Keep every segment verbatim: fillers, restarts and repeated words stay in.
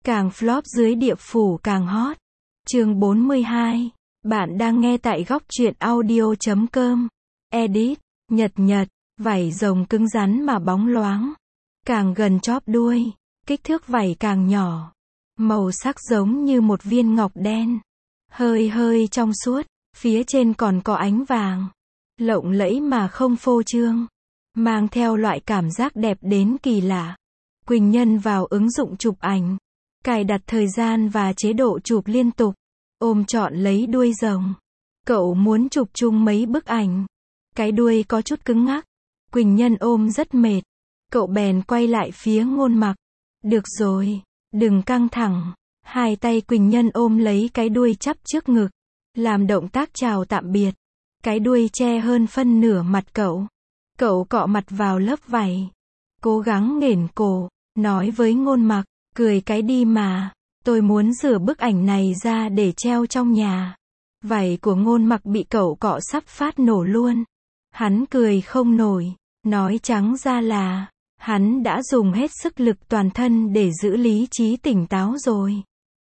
Càng flop dưới địa phủ càng hot. Chương bốn mươi hai. Bạn đang nghe tại góc truyện audio chấm com. Edit. Nhật Nhật. Vảy rồng cứng rắn mà bóng loáng. Càng gần chóp đuôi, kích thước vảy càng nhỏ. Màu sắc giống như một viên ngọc đen. Hơi hơi trong suốt, phía trên còn có ánh vàng. Lộng lẫy mà không phô trương. Mang theo loại cảm giác đẹp đến kỳ lạ. Quỳnh Nhân vào ứng dụng chụp ảnh. Cài đặt thời gian và chế độ chụp liên tục. Ôm trọn lấy đuôi rồng. Cậu muốn chụp chung mấy bức ảnh. Cái đuôi có chút cứng ngắc. Quỳnh Nhân ôm rất mệt. Cậu bèn quay lại phía Ngôn Mặc. Được rồi, đừng căng thẳng. Hai tay Quỳnh Nhân ôm lấy cái đuôi chắp trước ngực. Làm động tác chào tạm biệt. Cái đuôi che hơn phân nửa mặt cậu. Cậu cọ mặt vào lớp vảy. Cố gắng nghển cổ, nói với Ngôn Mặc, cười cái đi mà. Tôi muốn rửa bức ảnh này ra để treo trong nhà. Vảy của Ngôn Mặc bị cậu cọ sắp phát nổ luôn. Hắn cười không nổi, nói trắng ra là, hắn đã dùng hết sức lực toàn thân để giữ lý trí tỉnh táo rồi.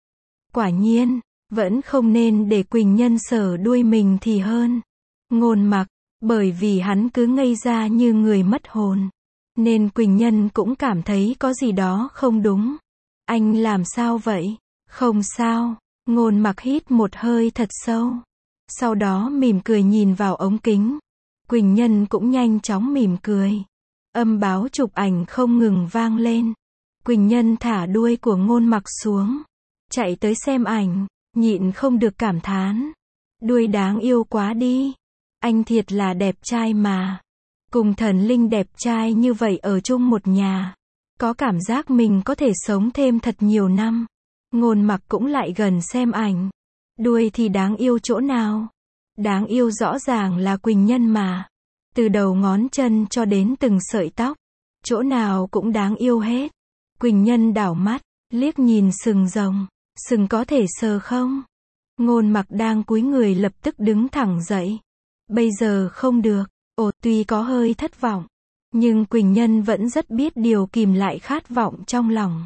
Quả nhiên, vẫn không nên để Quỳnh Nhân sờ đuôi mình thì hơn. Ngôn Mặc, bởi vì hắn cứ ngây ra như người mất hồn. Nên Quỳnh Nhân cũng cảm thấy có gì đó không đúng. Anh làm sao vậy? Không sao. Ngôn Mặc hít một hơi thật sâu. Sau đó mỉm cười nhìn vào ống kính. Quỳnh Nhân cũng nhanh chóng mỉm cười. Âm báo chụp ảnh không ngừng vang lên. Quỳnh Nhân thả đuôi của Ngôn Mặc xuống. Chạy tới xem ảnh, nhịn không được cảm thán. Đuôi đáng yêu quá đi. Anh thiệt là đẹp trai mà. Cùng thần linh đẹp trai như vậy ở chung một nhà. Có cảm giác mình có thể sống thêm thật nhiều năm. Ngôn Mặc cũng lại gần xem ảnh. Đuôi thì đáng yêu chỗ nào? Đáng yêu rõ ràng là Quỳnh Nhân mà. Từ đầu ngón chân cho đến từng sợi tóc. Chỗ nào cũng đáng yêu hết. Quỳnh Nhân đảo mắt, liếc nhìn sừng rồng. Sừng có thể sờ không? Ngôn Mặc đang cúi người lập tức đứng thẳng dậy. Bây giờ không được. Ồ, tuy có hơi thất vọng. Nhưng Quỳnh Nhân vẫn rất biết điều kìm lại khát vọng trong lòng.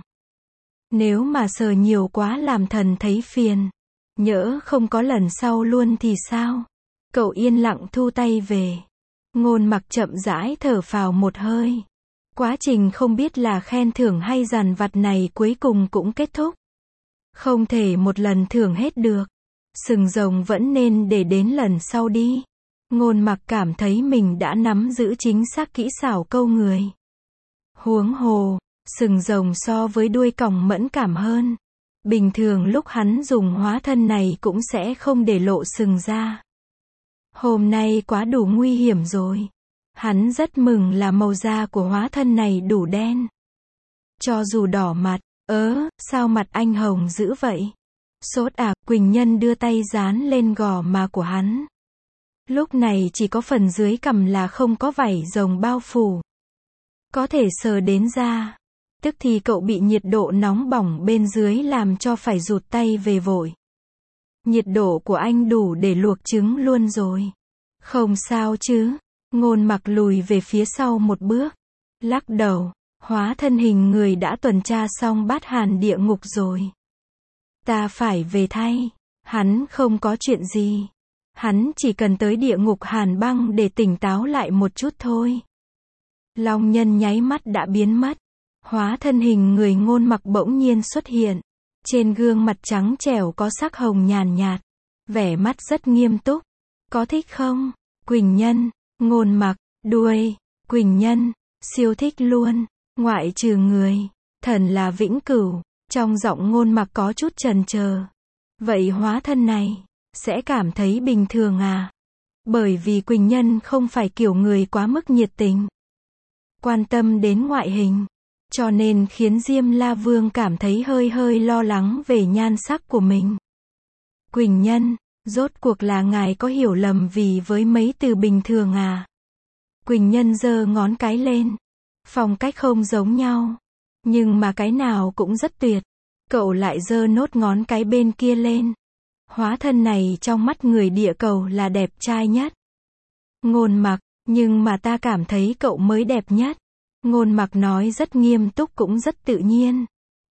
Nếu mà sờ nhiều quá làm thần thấy phiền. Nhỡ không có lần sau luôn thì sao? Cậu yên lặng thu tay về. Ngôn Mặc chậm rãi thở phào một hơi. Quá trình không biết là khen thưởng hay dằn vặt này cuối cùng cũng kết thúc. Không thể một lần thưởng hết được. Sừng rồng vẫn nên để đến lần sau đi. Ngôn Mặc cảm thấy mình đã nắm giữ chính xác kỹ xảo câu người. Huống hồ, sừng rồng so với đuôi còng mẫn cảm hơn. Bình thường lúc hắn dùng hóa thân này cũng sẽ không để lộ sừng ra. Hôm nay quá đủ nguy hiểm rồi. Hắn rất mừng là màu da của hóa thân này đủ đen. Cho dù đỏ mặt, ớ, sao mặt anh hồng dữ vậy? Sốt à? Quỳnh Nhân đưa tay dán lên gò má của hắn. Lúc này chỉ có phần dưới cằm là không có vảy rồng bao phủ. Có thể sờ đến da. Tức thì cậu bị nhiệt độ nóng bỏng bên dưới làm cho phải rụt tay về vội. Nhiệt độ của anh đủ để luộc trứng luôn rồi. Không sao chứ? Ngôn Mặc lùi về phía sau một bước. Lắc đầu, hóa thân hình người đã tuần tra xong bát hàn địa ngục rồi. Ta phải về thay. Hắn không có chuyện gì. Hắn chỉ cần tới địa ngục hàn băng để tỉnh táo lại một chút thôi. Long Nhân nháy mắt đã biến mất. Hóa thân hình người Ngôn Mặc bỗng nhiên xuất hiện. Trên gương mặt trắng trẻo có sắc hồng nhàn nhạt. Vẻ mắt rất nghiêm túc. Có thích không? Quỳnh Nhân, Ngôn Mặc, đuôi, Quỳnh Nhân, siêu thích luôn. Ngoại trừ người, thần là vĩnh cửu. Trong giọng Ngôn Mặc có chút chần chờ. Vậy hóa thân này sẽ cảm thấy bình thường à? Bởi vì Quỳnh Nhân không phải kiểu người quá mức nhiệt tình, quan tâm đến ngoại hình. Cho nên khiến Diêm La Vương cảm thấy hơi hơi lo lắng về nhan sắc của mình. Quỳnh Nhân, rốt cuộc là ngài có hiểu lầm vì với mấy từ bình thường à? Quỳnh Nhân giơ ngón cái lên. Phong cách không giống nhau. Nhưng mà cái nào cũng rất tuyệt. Cậu lại giơ nốt ngón cái bên kia lên. Hóa thân này trong mắt người địa cầu là đẹp trai nhất. Ngôn Mặc, nhưng mà ta cảm thấy cậu mới đẹp nhất. Ngôn Mặc nói rất nghiêm túc cũng rất tự nhiên.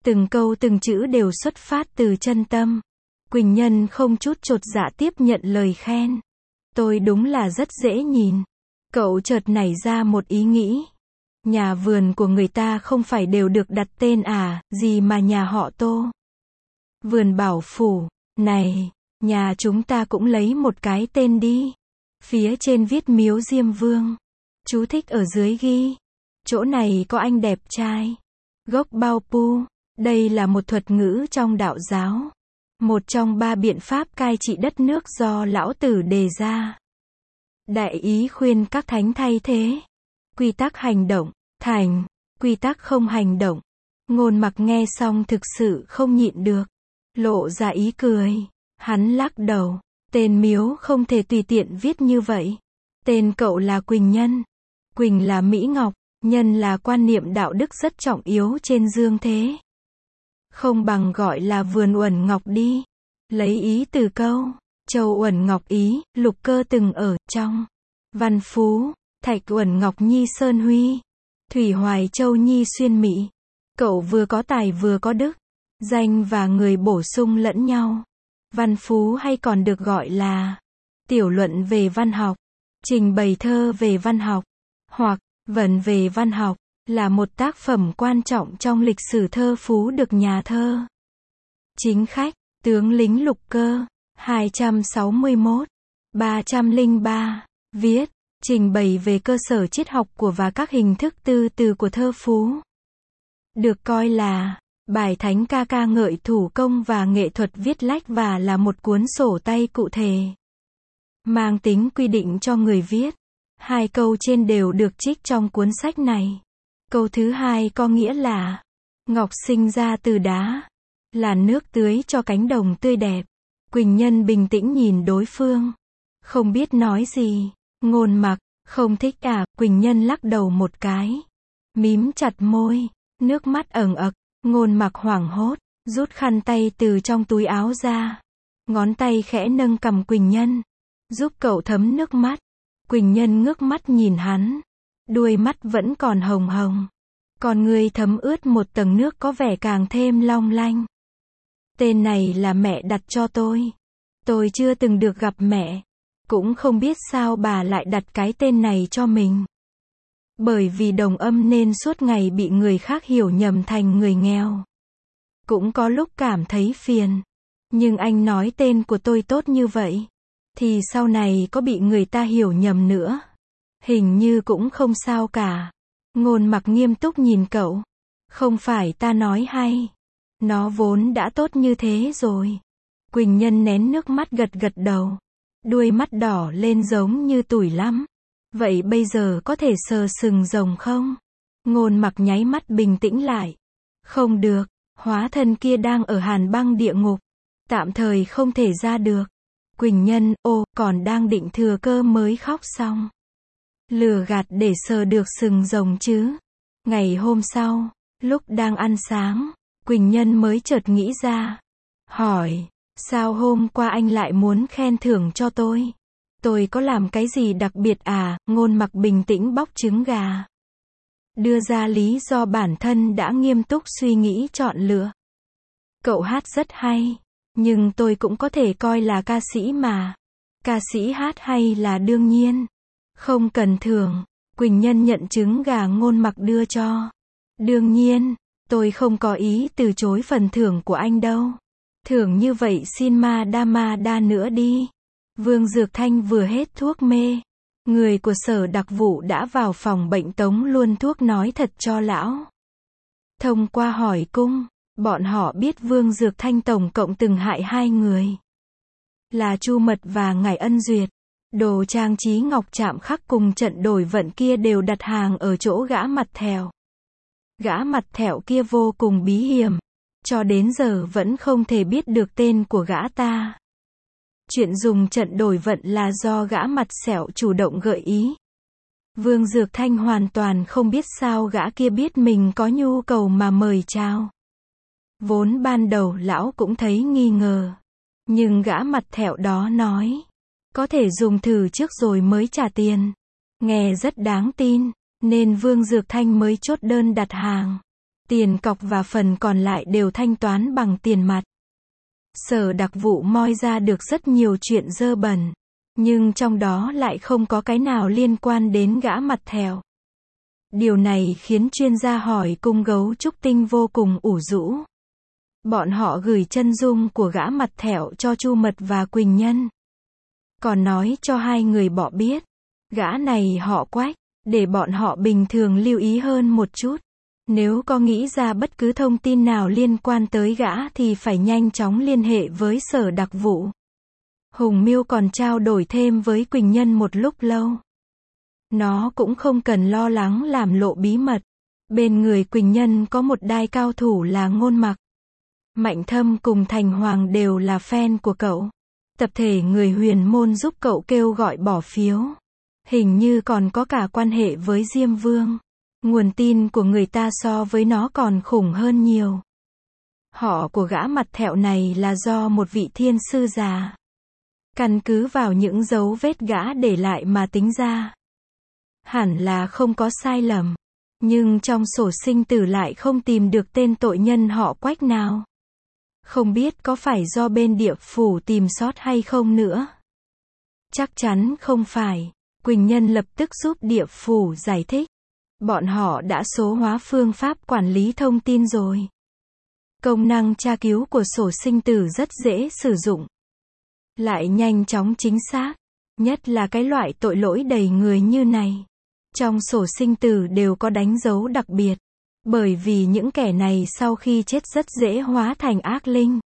Từng câu từng chữ đều xuất phát từ chân tâm. Quỳnh Nhân không chút chột dạ tiếp nhận lời khen. Tôi đúng là rất dễ nhìn. Cậu chợt nảy ra một ý nghĩ. Nhà vườn của người ta không phải đều được đặt tên à, gì mà nhà họ Tô. Vườn Bảo Phủ, này, nhà chúng ta cũng lấy một cái tên đi. Phía trên viết Miếu Diêm Vương. Chú thích ở dưới ghi. Chỗ này có anh đẹp trai. Gốc Bao Pu. Đây là một thuật ngữ trong đạo giáo. Một trong ba biện pháp cai trị đất nước do Lão Tử đề ra. Đại ý khuyên các thánh thay thế. Quy tắc hành động, thành. Quy tắc không hành động. Ngôn Mặc nghe xong thực sự không nhịn được. Lộ ra ý cười. Hắn lắc đầu. Tên miếu không thể tùy tiện viết như vậy. Tên cậu là Quỳnh Nhân. Quỳnh là Mỹ Ngọc. Nhân là quan niệm đạo đức rất trọng yếu trên dương thế. Không bằng gọi là Vườn Uẩn Ngọc đi. Lấy ý từ câu Châu Uẩn Ngọc Ý, Lục Cơ từng ở trong Văn Phú, Thạch Uẩn Ngọc Nhi Sơn Huy, Thủy Hoài Châu Nhi Xuyên Mỹ. Cậu vừa có tài vừa có đức. Danh và người bổ sung lẫn nhau. Văn Phú hay còn được gọi là tiểu luận về văn học, trình bày thơ về văn học, hoặc vần về văn học, là một tác phẩm quan trọng trong lịch sử thơ phú được nhà thơ chính khách, tướng lĩnh Lục Cơ, hai trăm sáu mươi mốt, ba trăm lẻ ba, viết, trình bày về cơ sở triết học của và các hình thức tư từ của thơ phú. Được coi là bài thánh ca ca ngợi thủ công và nghệ thuật viết lách và là một cuốn sổ tay cụ thể. Mang tính quy định cho người viết. Hai câu trên đều được trích trong cuốn sách này. Câu thứ hai có nghĩa là Ngọc sinh ra từ đá, là nước tưới cho cánh đồng tươi đẹp. Quỳnh Nhân bình tĩnh nhìn đối phương. Không biết nói gì. Ngôn Mặc, không thích à, Quỳnh Nhân lắc đầu một cái. Mím chặt môi, nước mắt ẩn ực. Ngôn Mặc hoảng hốt, rút khăn tay từ trong túi áo ra. Ngón tay khẽ nâng cằm Quỳnh Nhân, giúp cậu thấm nước mắt. Quỳnh Nhân ngước mắt nhìn hắn. Đuôi mắt vẫn còn hồng hồng. Còn người thấm ướt một tầng nước có vẻ càng thêm long lanh. Tên này là mẹ đặt cho tôi. Tôi chưa từng được gặp mẹ. Cũng không biết sao bà lại đặt cái tên này cho mình. Bởi vì đồng âm nên suốt ngày bị người khác hiểu nhầm thành người nghèo. Cũng có lúc cảm thấy phiền. Nhưng anh nói tên của tôi tốt như vậy. Thì sau này có bị người ta hiểu nhầm nữa. Hình như cũng không sao cả. Ngôn Mặc nghiêm túc nhìn cậu. Không phải ta nói hay. Nó vốn đã tốt như thế rồi. Quỳnh Nhân nén nước mắt gật gật đầu. Đuôi mắt đỏ lên giống như tủi lắm. Vậy bây giờ có thể sờ sừng rồng không? Ngôn Mặc nháy mắt bình tĩnh lại. Không được, hóa thân kia đang ở hàn băng địa ngục. Tạm thời không thể ra được. Quỳnh Nhân, ô, còn đang định thừa cơ mới khóc xong. Lừa gạt để sờ được sừng rồng chứ. Ngày hôm sau, lúc đang ăn sáng, Quỳnh Nhân mới chợt nghĩ ra. Hỏi, sao hôm qua anh lại muốn khen thưởng cho tôi? Tôi có làm cái gì đặc biệt à? Ngôn Mặc bình tĩnh bóc trứng gà. Đưa ra lý do bản thân đã nghiêm túc suy nghĩ chọn lựa. Cậu hát rất hay. Nhưng tôi cũng có thể coi là ca sĩ mà. Ca sĩ hát hay là đương nhiên. Không cần thưởng. Quỳnh Nhân nhận trứng gà Ngôn Mặc đưa cho. Đương nhiên, tôi không có ý từ chối phần thưởng của anh đâu. Thưởng như vậy xin ma đa ma đa nữa đi. Vương Dược Thanh vừa hết thuốc mê. Người của sở đặc vụ đã vào phòng bệnh tống luôn thuốc nói thật cho lão. Thông qua hỏi cung, bọn họ biết Vương Dược Thanh tổng cộng từng hại hai người. Là Chu Mật và Ngải Ân Duyệt. Đồ trang trí ngọc chạm khắc cùng trận đổi vận kia đều đặt hàng ở chỗ gã mặt thẹo. Gã mặt thẹo kia vô cùng bí hiểm. Cho đến giờ vẫn không thể biết được tên của gã ta. Chuyện dùng trận đổi vận là do gã mặt sẹo chủ động gợi ý. Vương Dược Thanh hoàn toàn không biết sao gã kia biết mình có nhu cầu mà mời chào. Vốn ban đầu lão cũng thấy nghi ngờ. Nhưng gã mặt thẹo đó nói. Có thể dùng thử trước rồi mới trả tiền. Nghe rất đáng tin. Nên Vương Dược Thanh mới chốt đơn đặt hàng. Tiền cọc và phần còn lại đều thanh toán bằng tiền mặt. Sở đặc vụ moi ra được rất nhiều chuyện dơ bẩn, nhưng trong đó lại không có cái nào liên quan đến gã mặt thẹo. Điều này khiến chuyên gia hỏi cung gấu trúc tinh vô cùng ủ rũ. Bọn họ gửi chân dung của gã mặt thẹo cho Chu Mật và Quỳnh Nhân. Còn nói cho hai người bỏ biết, gã này họ Quách, để bọn họ bình thường lưu ý hơn một chút. Nếu có nghĩ ra bất cứ thông tin nào liên quan tới gã thì phải nhanh chóng liên hệ với sở đặc vụ. Hùng Miêu còn trao đổi thêm với Quỳnh Nhân một lúc lâu. Nó cũng không cần lo lắng làm lộ bí mật. Bên người Quỳnh Nhân có một đai cao thủ là Ngôn Mặc. Mạnh Thâm cùng Thành Hoàng đều là fan của cậu. Tập thể người huyền môn giúp cậu kêu gọi bỏ phiếu. Hình như còn có cả quan hệ với Diêm Vương. Nguồn tin của người ta so với nó còn khủng hơn nhiều. Họ của gã mặt thẹo này là do một vị thiên sư già. Căn cứ vào những dấu vết gã để lại mà tính ra. Hẳn là không có sai lầm. Nhưng trong sổ sinh tử lại không tìm được tên tội nhân họ Quách nào. Không biết có phải do bên địa phủ tìm sót hay không nữa. Chắc chắn không phải. Quỳnh Nhân lập tức giúp địa phủ giải thích. Bọn họ đã số hóa phương pháp quản lý thông tin rồi. Công năng tra cứu của sổ sinh tử rất dễ sử dụng. Lại nhanh chóng chính xác. Nhất là cái loại tội lỗi đầy người như này. Trong sổ sinh tử đều có đánh dấu đặc biệt. Bởi vì những kẻ này sau khi chết rất dễ hóa thành ác linh.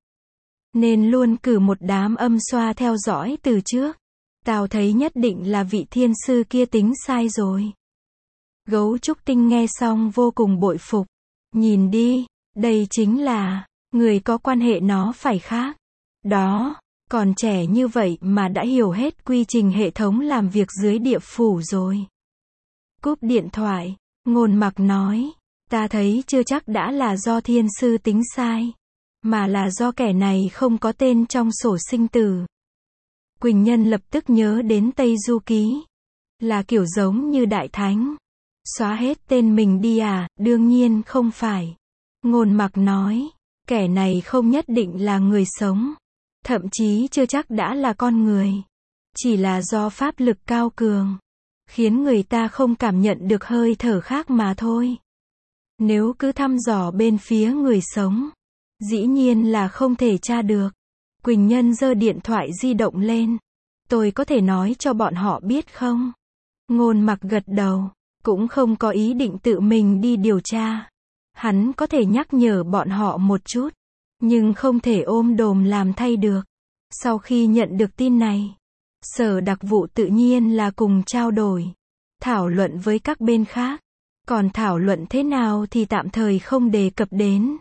Nên luôn cử một đám âm xoa theo dõi từ trước. Tao thấy nhất định là vị thiên sư kia tính sai rồi. Gấu trúc tinh nghe xong vô cùng bội phục. Nhìn đi, đây chính là người có quan hệ nó phải khác. Đó, còn trẻ như vậy mà đã hiểu hết quy trình hệ thống làm việc dưới địa phủ rồi. Cúp điện thoại, Ngôn Mặc nói, ta thấy chưa chắc đã là do thiên sư tính sai, mà là do kẻ này không có tên trong sổ sinh tử. Quỳnh Nhân lập tức nhớ đến Tây Du Ký. Là kiểu giống như Đại Thánh. Xóa hết tên mình đi à, đương nhiên không phải. Ngôn Mặc nói, kẻ này không nhất định là người sống. Thậm chí chưa chắc đã là con người. Chỉ là do pháp lực cao cường. Khiến người ta không cảm nhận được hơi thở khác mà thôi. Nếu cứ thăm dò bên phía người sống, dĩ nhiên là không thể tra được. Quỳnh Nhân giơ điện thoại di động lên. Tôi có thể nói cho bọn họ biết không? Ngôn Mặc gật đầu. Cũng không có ý định tự mình đi điều tra. Hắn có thể nhắc nhở bọn họ một chút. Nhưng không thể ôm đồm làm thay được. Sau khi nhận được tin này, sở đặc vụ tự nhiên là cùng trao đổi. Thảo luận với các bên khác. Còn thảo luận thế nào thì tạm thời không đề cập đến.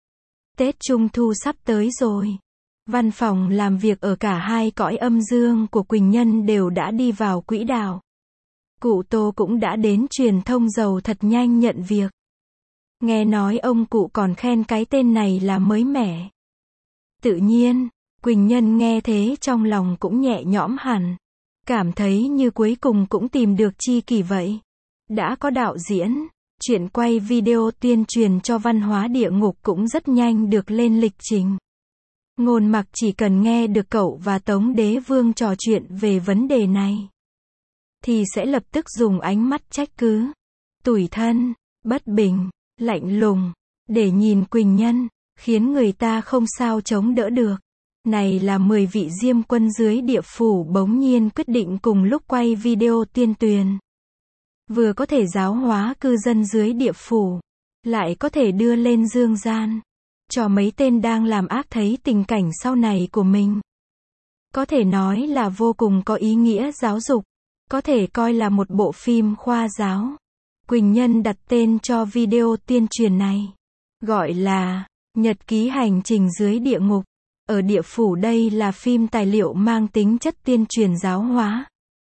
Tết Trung Thu sắp tới rồi. Văn phòng làm việc ở cả hai cõi âm dương của Quỳnh Nhân đều đã đi vào quỹ đạo. Cụ Tô cũng đã đến truyền thông giàu thật nhanh nhận việc. Nghe nói ông cụ còn khen cái tên này là mới mẻ. Tự nhiên, Quỳnh Nhân nghe thế trong lòng cũng nhẹ nhõm hẳn. Cảm thấy như cuối cùng cũng tìm được tri kỷ vậy. Đã có đạo diễn, chuyện quay video tuyên truyền cho văn hóa địa ngục cũng rất nhanh được lên lịch trình. Ngôn Mặc chỉ cần nghe được cậu và Tống Đế Vương trò chuyện về vấn đề này, thì sẽ lập tức dùng ánh mắt trách cứ, tủi thân, bất bình, lạnh lùng, để nhìn Quỳnh Nhân, khiến người ta không sao chống đỡ được. Này là mười vị diêm quân dưới địa phủ bỗng nhiên quyết định cùng lúc quay video tuyên truyền. Vừa có thể giáo hóa cư dân dưới địa phủ, lại có thể đưa lên dương gian, cho mấy tên đang làm ác thấy tình cảnh sau này của mình. Có thể nói là vô cùng có ý nghĩa giáo dục, có thể coi là một bộ phim khoa giáo. Quỳnh Nhân đặt tên cho video tuyên truyền này, gọi là Nhật ký hành trình dưới địa ngục. Ở địa phủ đây là phim tài liệu mang tính chất tuyên truyền giáo hóa.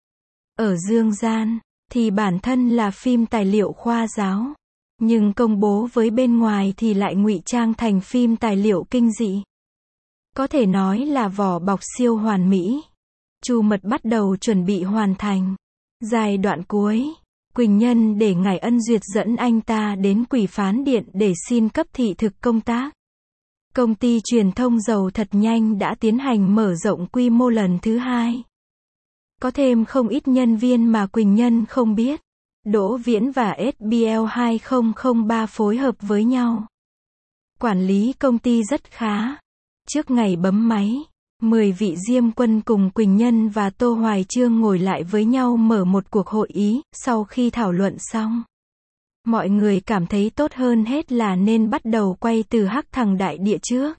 Ở dương gian, thì bản thân là phim tài liệu khoa giáo. Nhưng công bố với bên ngoài thì lại ngụy trang thành phim tài liệu kinh dị. Có thể nói là vỏ bọc siêu hoàn mỹ. Chu Mật bắt đầu chuẩn bị hoàn thành giai đoạn cuối Quỳnh Nhân để ngài ân duyệt dẫn anh ta đến Quỷ Phán Điện để xin cấp thị thực công tác. Công ty truyền thông Giàu Thật Nhanh đã tiến hành mở rộng quy mô lần thứ hai. Có thêm không ít nhân viên mà Quỳnh Nhân không biết. Đỗ Viễn và ét bê lờ hai không không ba phối hợp với nhau. Quản lý công ty rất khá. Trước ngày bấm máy, mười vị Diêm Quân cùng Quỳnh Nhân và Tô Hoài Chương ngồi lại với nhau mở một cuộc hội ý. Sau khi thảo luận xong, mọi người cảm thấy tốt hơn hết là nên bắt đầu quay từ Hắc Thằng Đại Địa trước.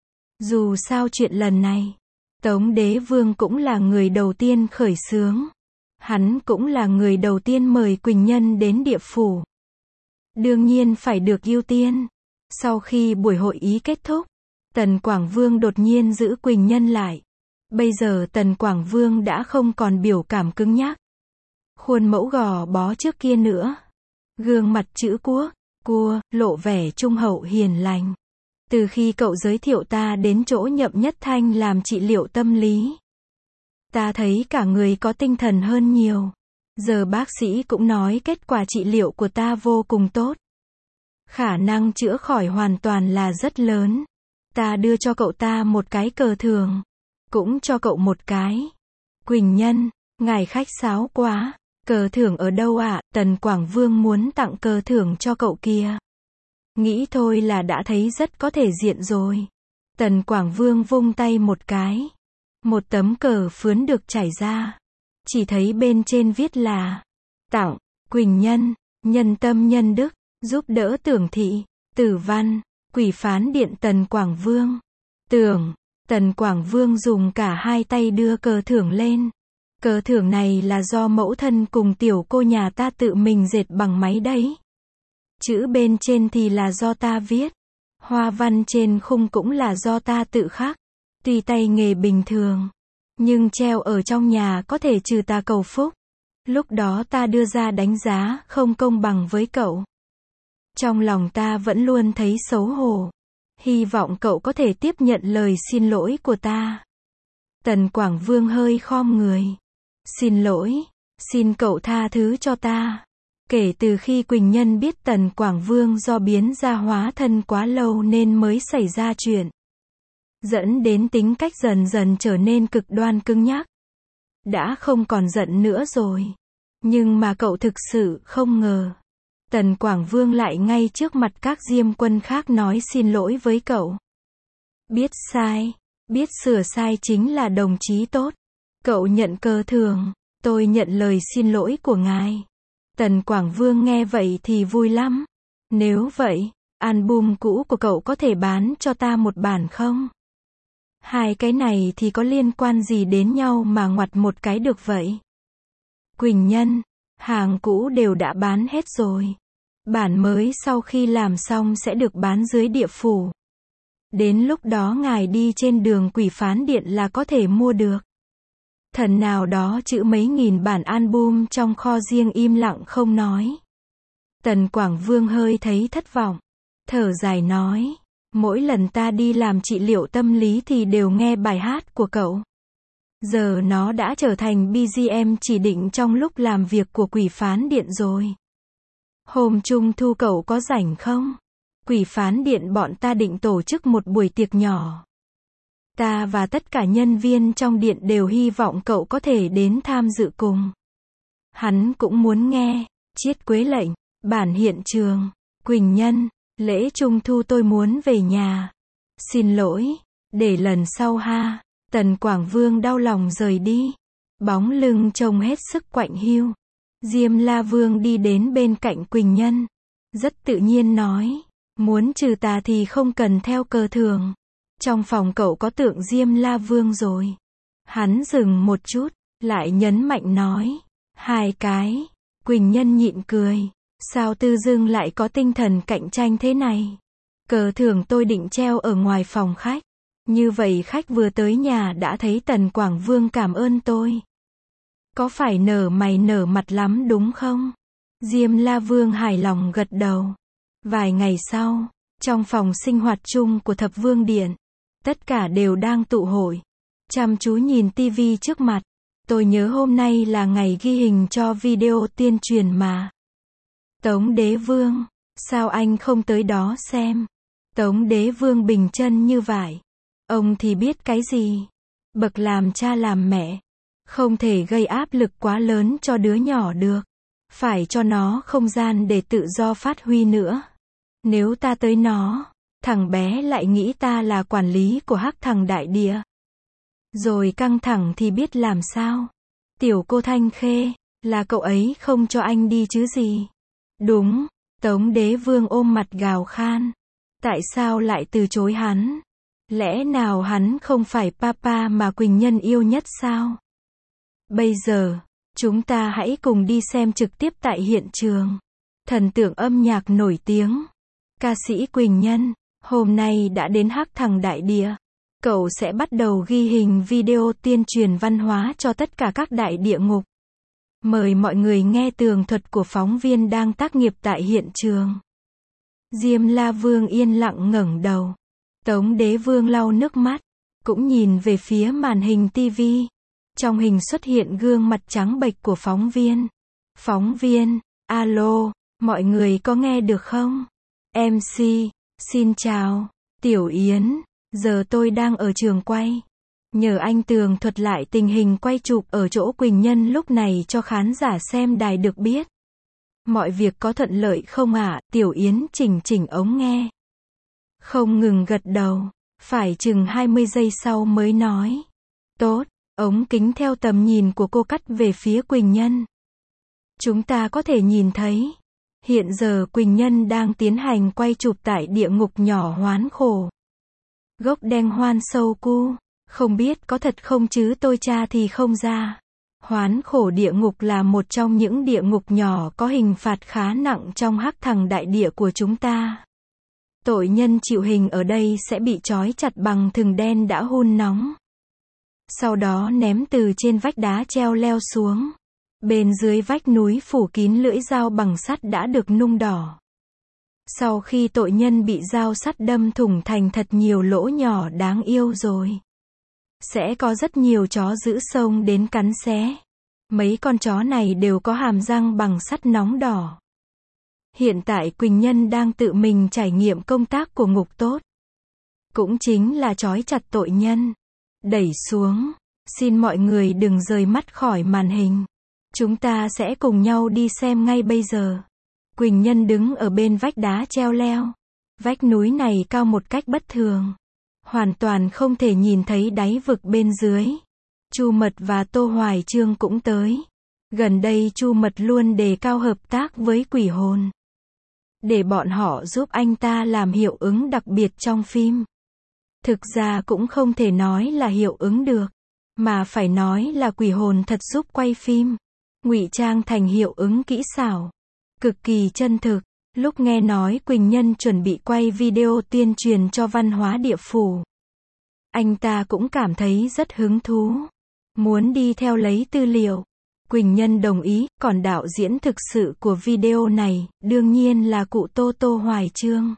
Dù sao chuyện lần này, Tống Đế Vương cũng là người đầu tiên khởi xướng. Hắn cũng là người đầu tiên mời Quỳnh Nhân đến địa phủ. Đương nhiên phải được ưu tiên. Sau khi buổi hội ý kết thúc, Tần Quảng Vương đột nhiên giữ Quỳnh Nhân lại. Bây giờ Tần Quảng Vương đã không còn biểu cảm cứng nhắc. Khuôn mẫu gò bó trước kia nữa. Gương mặt chữ quốc, cua, lộ vẻ trung hậu hiền lành. Từ khi cậu giới thiệu ta đến chỗ Nhậm Nhất Thanh làm trị liệu tâm lý, ta thấy cả người có tinh thần hơn nhiều. Giờ bác sĩ cũng nói kết quả trị liệu của ta vô cùng tốt. Khả năng chữa khỏi hoàn toàn là rất lớn. Ta đưa cho cậu ta một cái cờ thưởng. Cũng cho cậu một cái. Quỳnh Nhân, ngài khách sáo quá. Cờ thưởng ở đâu ạ? À? Tần Quảng Vương muốn tặng cờ thưởng cho cậu kia. Nghĩ thôi là đã thấy rất có thể diện rồi. Tần Quảng Vương vung tay một cái. Một tấm cờ phướn được trải ra. Chỉ thấy bên trên viết là tặng, Quỳnh Nhân, nhân tâm nhân đức, giúp đỡ Tưởng Thị, Tử Văn, Quỷ Phán Điện Tần Quảng Vương. Tưởng, Tần Quảng Vương dùng cả hai tay đưa cờ thưởng lên. Cờ thưởng này là do mẫu thân cùng tiểu cô nhà ta tự mình dệt bằng máy đấy. Chữ bên trên thì là do ta viết. Hoa văn trên khung cũng là do ta tự khắc. Tuy tay nghề bình thường, nhưng treo ở trong nhà có thể trừ ta cầu phúc. Lúc đó ta đưa ra đánh giá không công bằng với cậu. Trong lòng ta vẫn luôn thấy xấu hổ. Hy vọng cậu có thể tiếp nhận lời xin lỗi của ta. Tần Quảng Vương hơi khom người. Xin lỗi, xin cậu tha thứ cho ta. Kể từ khi Quỳnh Nhân biết Tần Quảng Vương do biến ra hóa thân quá lâu nên mới xảy ra chuyện, dẫn đến tính cách dần dần trở nên cực đoan cứng nhắc. Đã không còn giận nữa rồi. Nhưng mà cậu thực sự không ngờ. Tần Quảng Vương lại ngay trước mặt các Diêm Quân khác nói xin lỗi với cậu. Biết sai, biết sửa sai chính là đồng chí tốt. Cậu nhận cờ thưởng, tôi nhận lời xin lỗi của ngài. Tần Quảng Vương nghe vậy thì vui lắm. Nếu vậy, album cũ của cậu có thể bán cho ta một bản không? Hai cái này thì có liên quan gì đến nhau mà ngoặt một cái được vậy? Quỳnh Nhân, hàng cũ đều đã bán hết rồi. Bản mới sau khi làm xong sẽ được bán dưới địa phủ. Đến lúc đó ngài đi trên đường Quỷ Phán Điện là có thể mua được. Thần nào đó chữ mấy nghìn bản album trong kho riêng im lặng không nói. Tần Quảng Vương hơi thấy thất vọng. Thở dài nói. Mỗi lần ta đi làm trị liệu tâm lý thì đều nghe bài hát của cậu. Giờ nó đã trở thành bê giê em chỉ định trong lúc làm việc của Quỷ Phán Điện rồi. Hôm Trung Thu cậu có rảnh không? Quỷ Phán Điện bọn ta định tổ chức một buổi tiệc nhỏ. Ta và tất cả nhân viên trong điện đều hy vọng cậu có thể đến tham dự cùng. Hắn cũng muốn nghe. Chiết Quế lệnh, bản hiện trường. Quỳnh Nhân, lễ Trung Thu tôi muốn về nhà. Xin lỗi, để lần sau ha. Tần Quảng Vương đau lòng rời đi. Bóng lưng trông hết sức quạnh hiu. Diêm La Vương đi đến bên cạnh Quỳnh Nhân. Rất tự nhiên nói. Muốn trừ tà thì không cần theo cờ thường. Trong phòng cậu có tượng Diêm La Vương rồi. Hắn dừng một chút, lại nhấn mạnh nói. Hai cái. Quỳnh Nhân nhịn cười. Sao tự dưng lại có tinh thần cạnh tranh thế này? Cờ thưởng tôi định treo ở ngoài phòng khách. Như vậy khách vừa tới nhà đã thấy Tần Quảng Vương cảm ơn tôi. Có phải nở mày nở mặt lắm đúng không? Diêm La Vương hài lòng gật đầu. Vài ngày sau, trong phòng sinh hoạt chung của Thập Vương Điện, tất cả đều đang tụ hội, chăm chú nhìn tivi trước mặt. Tôi nhớ hôm nay là ngày ghi hình cho video tuyên truyền mà. Tống Đế Vương, sao anh không tới đó xem? Tống Đế Vương bình chân như vải. Ông thì biết cái gì? Bậc làm cha làm mẹ, không thể gây áp lực quá lớn cho đứa nhỏ được. Phải cho nó không gian để tự do phát huy nữa. Nếu ta tới nó, thằng bé lại nghĩ ta là quản lý của hắc thằng đại địa. Rồi căng thẳng thì biết làm sao? Tiểu cô Thanh Khê, là cậu ấy không cho anh đi chứ gì? Đúng, Tống Đế Vương ôm mặt gào khan. Tại sao lại từ chối hắn? Lẽ nào hắn không phải papa mà Quỳnh Nhân yêu nhất sao? Bây giờ, chúng ta hãy cùng đi xem trực tiếp tại hiện trường. Thần tượng âm nhạc nổi tiếng, ca sĩ Quỳnh Nhân, hôm nay đã đến hắc thằng đại địa. Cậu sẽ bắt đầu ghi hình video tuyên truyền văn hóa cho tất cả các đại địa ngục. Mời mọi người nghe tường thuật của phóng viên đang tác nghiệp tại hiện trường. Diêm La Vương yên lặng ngẩng đầu. Tống Đế Vương lau nước mắt, cũng nhìn về phía màn hình tivi. Trong hình xuất hiện gương mặt trắng bệch của phóng viên. Phóng viên, alo, mọi người có nghe được không? em xê, xin chào, Tiểu Yến, giờ tôi đang ở trường quay. Nhờ anh tường thuật lại tình hình quay chụp ở chỗ Quỳnh Nhân lúc này cho khán giả xem đài được biết. Mọi việc có thuận lợi không ạ? À? Tiểu Yến chỉnh chỉnh ống nghe. Không ngừng gật đầu, phải chừng hai mươi giây sau mới nói. Tốt, ống kính theo tầm nhìn của cô cắt về phía Quỳnh Nhân. Chúng ta có thể nhìn thấy, hiện giờ Quỳnh Nhân đang tiến hành quay chụp tại địa ngục nhỏ Hoán Khổ. Gốc đen hoan sâu cu, không biết có thật không chứ tôi tra thì không ra. Hoán Khổ địa ngục là một trong những địa ngục nhỏ có hình phạt khá nặng trong hắc thằng đại địa của chúng ta. Tội nhân chịu hình ở đây sẽ bị trói chặt bằng thừng đen đã hun nóng. Sau đó ném từ trên vách đá treo leo xuống. Bên dưới vách núi phủ kín lưỡi dao bằng sắt đã được nung đỏ. Sau khi tội nhân bị dao sắt đâm thủng thành thật nhiều lỗ nhỏ đáng yêu rồi, sẽ có rất nhiều chó dữ xông đến cắn xé. Mấy con chó này đều có hàm răng bằng sắt nóng đỏ. Hiện tại Quỳnh Nhân đang tự mình trải nghiệm công tác của ngục tốt. Cũng chính là trói chặt tội nhân, đẩy xuống. Xin mọi người đừng rời mắt khỏi màn hình. Chúng ta sẽ cùng nhau đi xem ngay bây giờ. Quỳnh Nhân đứng ở bên vách đá treo leo. Vách núi này cao một cách bất thường. Hoàn toàn không thể nhìn thấy đáy vực bên dưới. Chu Mật và Tô Hoài Chương cũng tới. Gần đây Chu Mật luôn đề cao hợp tác với quỷ hồn, để bọn họ giúp anh ta làm hiệu ứng đặc biệt trong phim. Thực ra cũng không thể nói là hiệu ứng được, mà phải nói là quỷ hồn thật giúp quay phim. Ngụy trang thành hiệu ứng kỹ xảo, cực kỳ chân thực. Lúc nghe nói Quỳnh Nhân chuẩn bị quay video tuyên truyền cho văn hóa địa phủ, anh ta cũng cảm thấy rất hứng thú, muốn đi theo lấy tư liệu. Quỳnh Nhân đồng ý, còn đạo diễn thực sự của video này, đương nhiên là cụ Tô Tô Hoài Chương.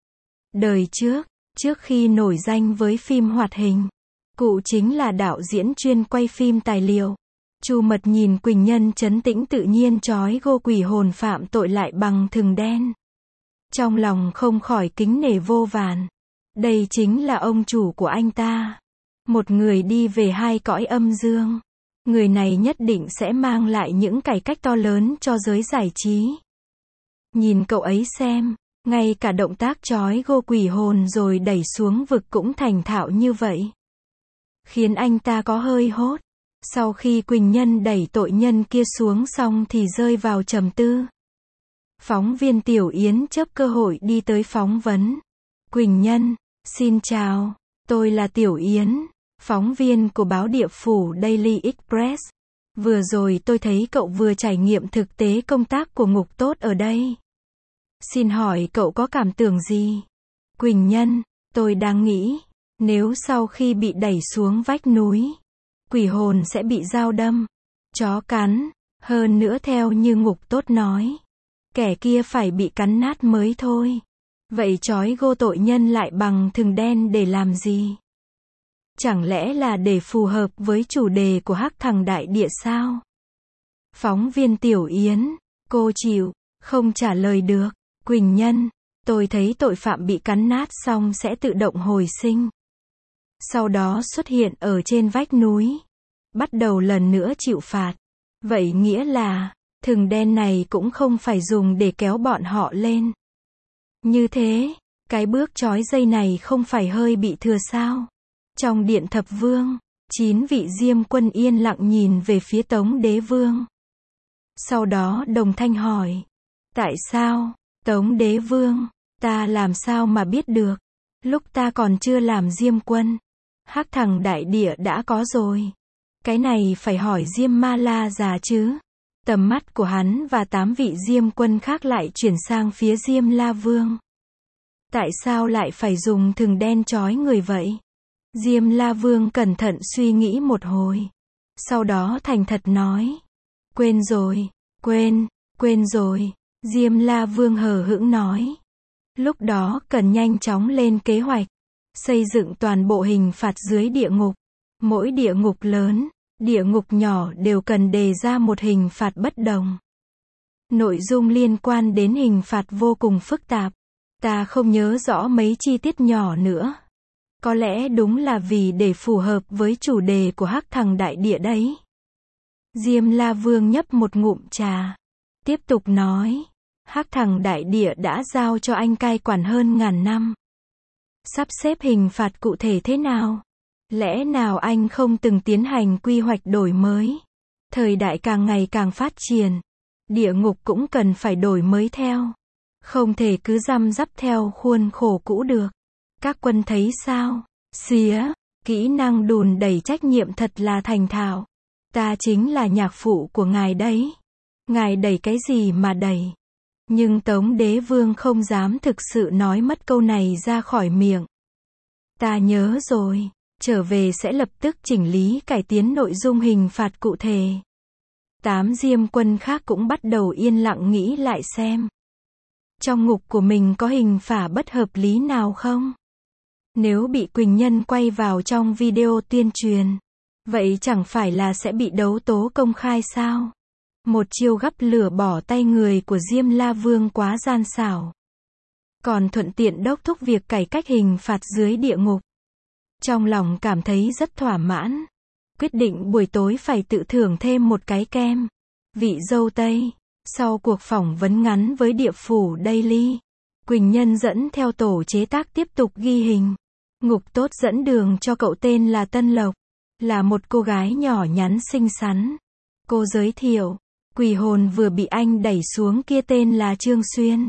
Đời trước, trước khi nổi danh với phim hoạt hình, cụ chính là đạo diễn chuyên quay phim tài liệu. Chu Mật nhìn Quỳnh Nhân trấn tĩnh tự nhiên trói gô quỷ hồn phạm tội lại bằng thừng đen. Trong lòng không khỏi kính nể vô vàn. Đây chính là ông chủ của anh ta. Một người đi về hai cõi âm dương. Người này nhất định sẽ mang lại những cải cách to lớn cho giới giải trí. Nhìn cậu ấy xem, ngay cả động tác trói gô quỷ hồn rồi đẩy xuống vực cũng thành thạo như vậy, khiến anh ta có hơi hốt. Sau khi Quỳnh Nhân đẩy tội nhân kia xuống xong thì rơi vào trầm tư. Phóng viên Tiểu Yến chớp cơ hội đi tới phóng vấn. Quỳnh Nhân, xin chào, tôi là Tiểu Yến, phóng viên của báo địa phủ Daily Express. Vừa rồi tôi thấy cậu vừa trải nghiệm thực tế công tác của ngục tốt ở đây. Xin hỏi cậu có cảm tưởng gì? Quỳnh Nhân, tôi đang nghĩ, nếu sau khi bị đẩy xuống vách núi, quỷ hồn sẽ bị dao đâm, chó cắn, hơn nữa theo như ngục tốt nói, kẻ kia phải bị cắn nát mới thôi. Vậy trói gô tội nhân lại bằng thừng đen để làm gì? Chẳng lẽ là để phù hợp với chủ đề của Hắc Thằng Đại Địa sao? Phóng viên Tiểu Yến, cô chịu, không trả lời được. Quỳnh Nhân, tôi thấy tội phạm bị cắn nát xong sẽ tự động hồi sinh. Sau đó xuất hiện ở trên vách núi. Bắt đầu lần nữa chịu phạt. Vậy nghĩa là, thừng đen này cũng không phải dùng để kéo bọn họ lên. Như thế, cái bước trói dây này không phải hơi bị thừa sao? Trong điện thập vương, chín vị diêm quân yên lặng nhìn về phía Tống Đế Vương. Sau đó đồng thanh hỏi. Tại sao? Tống Đế Vương, ta làm sao mà biết được? Lúc ta còn chưa làm diêm quân, Hắc Thằng Đại Địa đã có rồi. Cái này phải hỏi Diêm Ma La già chứ. Tầm mắt của hắn và tám vị diêm quân khác lại chuyển sang phía Diêm La Vương. Tại sao lại phải dùng thừng đen trói người vậy? Diêm La Vương cẩn thận suy nghĩ một hồi. Sau đó thành thật nói. Quên rồi, quên, quên rồi. Diêm La Vương hờ hững nói. Lúc đó cần nhanh chóng lên kế hoạch. Xây dựng toàn bộ hình phạt dưới địa ngục. Mỗi địa ngục lớn, địa ngục nhỏ đều cần đề ra một hình phạt bất đồng. Nội dung liên quan đến hình phạt vô cùng phức tạp. Ta không nhớ rõ mấy chi tiết nhỏ nữa. Có lẽ đúng là vì để phù hợp với chủ đề của Hắc Thằng Đại Địa đấy. Diêm La Vương nhấp một ngụm trà. Tiếp tục nói. Hắc Thằng Đại Địa đã giao cho anh cai quản hơn ngàn năm. Sắp xếp hình phạt cụ thể thế nào? Lẽ nào anh không từng tiến hành quy hoạch đổi mới? Thời đại càng ngày càng phát triển. Địa ngục cũng cần phải đổi mới theo. Không thể cứ răm rắp theo khuôn khổ cũ được. Các quân thấy sao? Xía, kỹ năng đùn đẩy trách nhiệm thật là thành thạo. Ta chính là nhạc phụ của ngài đấy. Ngài đẩy cái gì mà đẩy? Nhưng Tống Đế Vương không dám thực sự nói mất câu này ra khỏi miệng. Ta nhớ rồi, trở về sẽ lập tức chỉnh lý cải tiến nội dung hình phạt cụ thể. Tám diêm quân khác cũng bắt đầu yên lặng nghĩ lại xem. Trong ngục của mình có hình phạt bất hợp lý nào không? Nếu bị Quỳnh Nhân quay vào trong video tuyên truyền, vậy chẳng phải là sẽ bị đấu tố công khai sao? Một chiêu gắp lửa bỏ tay người của Diêm La Vương quá gian xảo. Còn thuận tiện đốc thúc việc cải cách hình phạt dưới địa ngục. Trong lòng cảm thấy rất thỏa mãn. Quyết định buổi tối phải tự thưởng thêm một cái kem. Vị dâu tây. Sau cuộc phỏng vấn ngắn với địa phủ Daily, Quỳnh Nhân dẫn theo tổ chế tác tiếp tục ghi hình. Ngục tốt dẫn đường cho cậu tên là Tân Lộc. Là một cô gái nhỏ nhắn xinh xắn. Cô giới thiệu. Quỷ hồn vừa bị anh đẩy xuống kia tên là Trương Xuyên.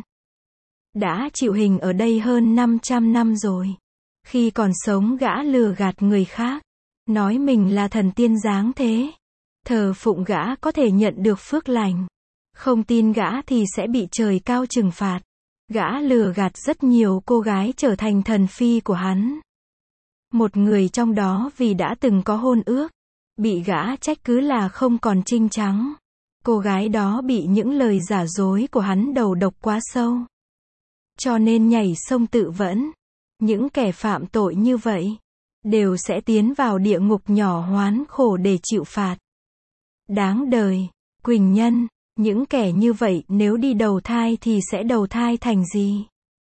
Đã chịu hình ở đây hơn năm trăm năm rồi. Khi còn sống gã lừa gạt người khác. Nói mình là thần tiên dáng thế. Thờ phụng gã có thể nhận được phước lành. Không tin gã thì sẽ bị trời cao trừng phạt. Gã lừa gạt rất nhiều cô gái trở thành thần phi của hắn. Một người trong đó vì đã từng có hôn ước, bị gã trách cứ là không còn trinh trắng. Cô gái đó bị những lời giả dối của hắn đầu độc quá sâu. Cho nên nhảy sông tự vẫn. Những kẻ phạm tội như vậy, đều sẽ tiến vào địa ngục nhỏ hoán khổ để chịu phạt. Đáng đời, Quỳnh Nhân, những kẻ như vậy nếu đi đầu thai thì sẽ đầu thai thành gì?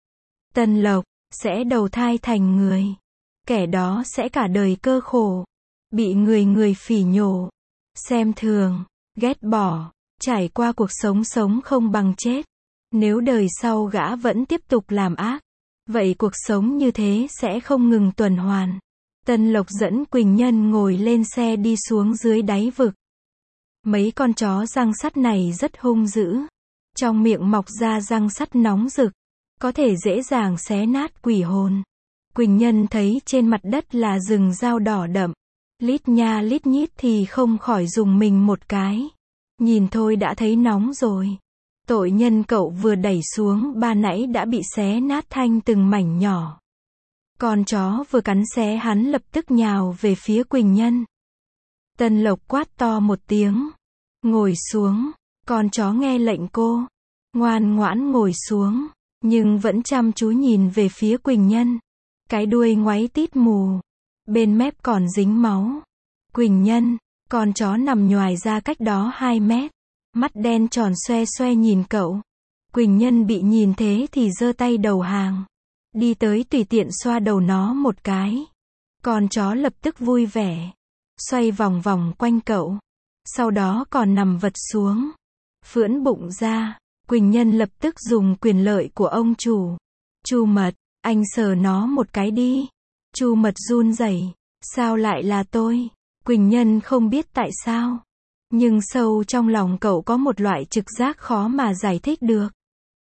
Tân Lộc, sẽ đầu thai thành người. Kẻ đó sẽ cả đời cơ khổ. Bị người người phỉ nhổ. Xem thường, ghét bỏ, trải qua cuộc sống sống không bằng chết. Nếu đời sau gã vẫn tiếp tục làm ác, vậy cuộc sống như thế sẽ không ngừng tuần hoàn. Tân Lộc dẫn Quỳnh Nhân ngồi lên xe đi xuống dưới đáy vực. Mấy con chó răng sắt này rất hung dữ. Trong miệng mọc ra răng sắt nóng rực, có thể dễ dàng xé nát quỷ hồn. Quỳnh Nhân thấy trên mặt đất là rừng dao đỏ đậm. Lít nha lít nhít thì không khỏi dùng mình một cái. Nhìn thôi đã thấy nóng rồi. Tội nhân cậu vừa đẩy xuống ban nãy đã bị xé nát thành từng mảnh nhỏ. Con chó vừa cắn xé hắn lập tức nhào về phía Quỳnh Nhân. Tân Lộc quát to một tiếng. Ngồi xuống. Con chó nghe lệnh cô. Ngoan ngoãn ngồi xuống. Nhưng vẫn chăm chú nhìn về phía Quỳnh Nhân. Cái đuôi ngoáy tít mù. bên mép còn dính máu. Quỳnh Nhân, con chó nằm nhoài ra cách đó hai mét, mắt đen tròn xoe xoe nhìn cậu. Quỳnh Nhân bị nhìn thế thì giơ tay đầu hàng, đi tới tùy tiện xoa đầu nó một cái. Con chó lập tức vui vẻ, xoay vòng vòng quanh cậu, sau đó còn nằm vật xuống, phưỡn bụng ra. Quỳnh Nhân lập tức dùng quyền lợi của ông chủ. Chu Mật, anh sờ nó một cái đi. Chu Mật run rẩy, sao lại là tôi? Quỳnh Nhân không biết tại sao, nhưng sâu trong lòng cậu có một loại trực giác khó mà giải thích được.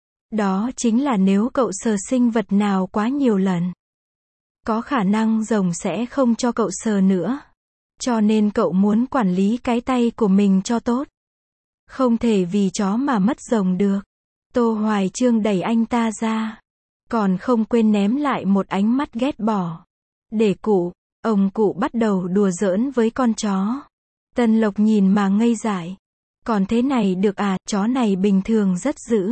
Đó chính là nếu cậu sờ sinh vật nào quá nhiều lần, có khả năng rồng sẽ không cho cậu sờ nữa. Cho nên cậu muốn quản lý cái tay của mình cho tốt. Không thể vì chó mà mất rồng được. Tô Hoài Chương đẩy anh ta ra, còn không quên ném lại một ánh mắt ghét bỏ. Để cụ, ông cụ bắt đầu đùa giỡn với con chó. Tân Lộc nhìn mà ngây dại. Còn thế này được à, chó này bình thường rất dữ.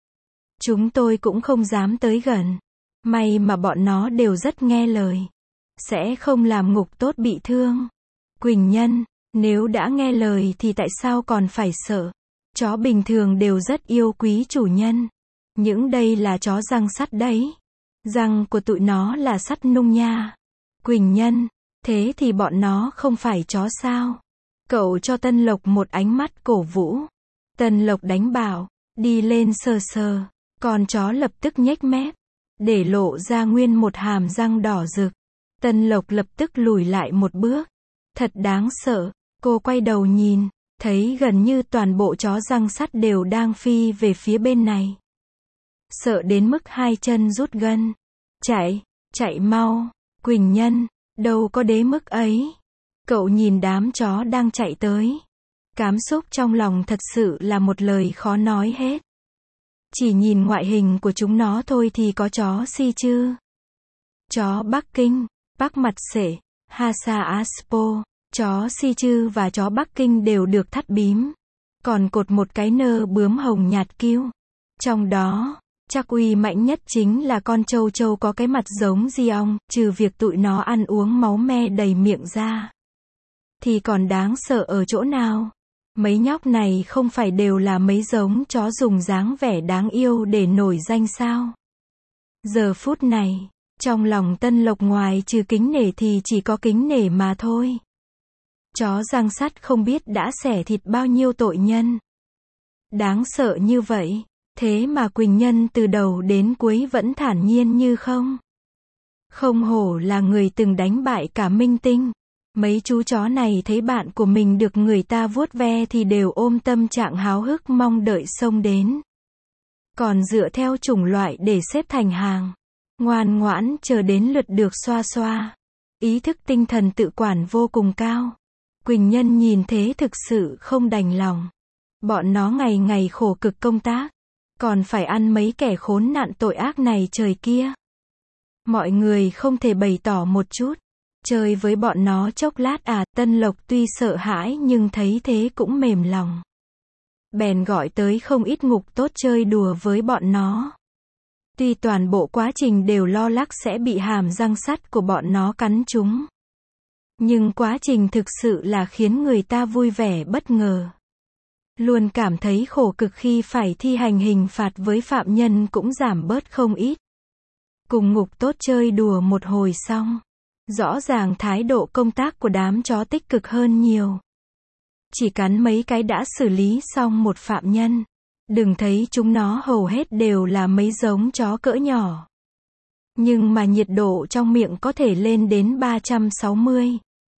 Chúng tôi cũng không dám tới gần. May mà bọn nó đều rất nghe lời, sẽ không làm Ngục Tốt bị thương. Quỳnh Nhân, nếu đã nghe lời thì tại sao còn phải sợ? Chó bình thường đều rất yêu quý chủ nhân. Những đây là chó răng sắt đấy. Răng của tụi nó là sắt nung nha. Quỳnh Nhân, thế thì bọn nó không phải chó sao? Cậu cho Tân Lộc một ánh mắt cổ vũ. Tân Lộc đánh bảo, đi lên sờ sờ. Con chó lập tức nhếch mép, để lộ ra nguyên một hàm răng đỏ rực. Tân Lộc lập tức lùi lại một bước. Thật đáng sợ. Cô quay đầu nhìn, thấy gần như toàn bộ chó răng sắt đều đang phi về phía bên này. Sợ đến mức hai chân rút gân. Chạy, chạy mau. Quỳnh Nhân, đâu có đế mức ấy. Cậu nhìn đám chó đang chạy tới. Cảm xúc trong lòng thật sự là một lời khó nói hết. Chỉ nhìn ngoại hình của chúng nó thôi thì có chó Si chứ. Chó Bắc Kinh, Bắc Mặt Sể, Hasa Aspo, chó Si chư và chó Bắc Kinh đều được thắt bím. Còn cột một cái nơ bướm hồng nhạt kiêu. Trong đó, chắc uy mạnh nhất chính là con trâu trâu có cái mặt giống di ong, trừ việc tụi nó ăn uống máu me đầy miệng ra. Thì còn đáng sợ ở chỗ nào? Mấy nhóc này không phải đều là mấy giống chó dùng dáng vẻ đáng yêu để nổi danh sao? Giờ phút này, trong lòng Tân Lộc ngoài trừ kính nể thì chỉ có kính nể mà thôi. Chó răng sắt không biết đã xẻ thịt bao nhiêu tội nhân. Đáng sợ như vậy, thế mà Quỳnh Nhân từ đầu đến cuối vẫn thản nhiên như không. Không hổ là người từng đánh bại cả minh tinh. Mấy chú chó này thấy bạn của mình được người ta vuốt ve thì đều ôm tâm trạng háo hức mong đợi xông đến. Còn dựa theo chủng loại để xếp thành hàng, ngoan ngoãn chờ đến lượt được xoa xoa. Ý thức tinh thần tự quản vô cùng cao. Quỳnh Nhân nhìn thế thực sự không đành lòng. Bọn nó ngày ngày khổ cực công tác, còn phải ăn mấy kẻ khốn nạn tội ác này trời kia. Mọi người không thể bày tỏ một chút. Chơi với bọn nó chốc lát à? Tân Lộc tuy sợ hãi nhưng thấy thế cũng mềm lòng. Bèn gọi tới không ít Ngục Tốt chơi đùa với bọn nó. Tuy toàn bộ quá trình đều lo lắng sẽ bị hàm răng sắt của bọn nó cắn chúng, nhưng quá trình thực sự là khiến người ta vui vẻ bất ngờ. Luôn cảm thấy khổ cực khi phải thi hành hình phạt với phạm nhân cũng giảm bớt không ít. Cùng Ngục Tốt chơi đùa một hồi xong, rõ ràng thái độ công tác của đám chó tích cực hơn nhiều. Chỉ cắn mấy cái đã xử lý xong một phạm nhân. Đừng thấy chúng nó hầu hết đều là mấy giống chó cỡ nhỏ, nhưng mà nhiệt độ trong miệng có thể lên đến ba trăm sáu mươi.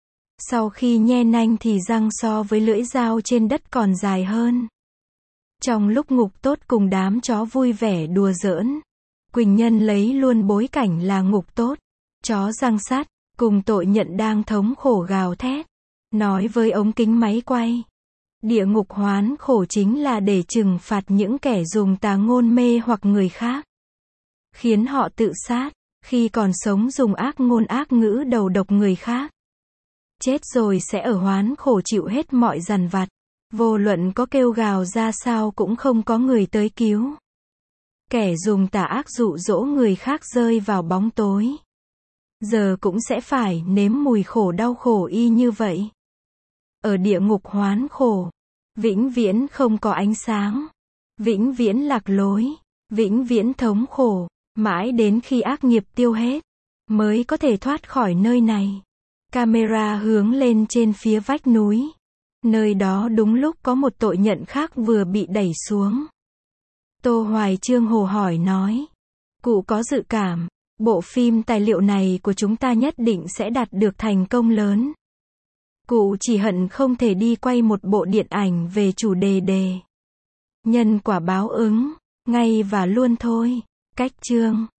Sau khi nhe nanh thì răng so với lưỡi dao trên đất còn dài hơn. Trong lúc Ngục Tốt cùng đám chó vui vẻ đùa giỡn, Quỳnh Nhân lấy luôn bối cảnh là Ngục Tốt, chó răng sắt, cùng tội nhận đang thống khổ gào thét, nói với ống kính máy quay. Địa ngục hoán khổ chính là để trừng phạt những kẻ dùng tà ngôn mê hoặc người khác, khiến họ tự sát, khi còn sống dùng ác ngôn ác ngữ đầu độc người khác. Chết rồi sẽ ở hoán khổ chịu hết mọi dằn vặt, vô luận có kêu gào ra sao cũng không có người tới cứu. Kẻ dùng tà ác dụ dỗ người khác rơi vào bóng tối. giờ cũng sẽ phải nếm mùi khổ đau khổ y như vậy. Ở địa ngục hoán khổ, vĩnh viễn không có ánh sáng, vĩnh viễn lạc lối, vĩnh viễn thống khổ, mãi đến khi ác nghiệp tiêu hết, mới có thể thoát khỏi nơi này. Camera hướng lên trên phía vách núi. Nơi đó đúng lúc có một tội nhận khác vừa bị đẩy xuống. Tô Hoài Chương hồ hỏi nói. Cụ có dự cảm, bộ phim tài liệu này của chúng ta nhất định sẽ đạt được thành công lớn. Cụ chỉ hận không thể đi quay một bộ điện ảnh về chủ đề đề nhân quả báo ứng, ngay và luôn thôi. Cách chương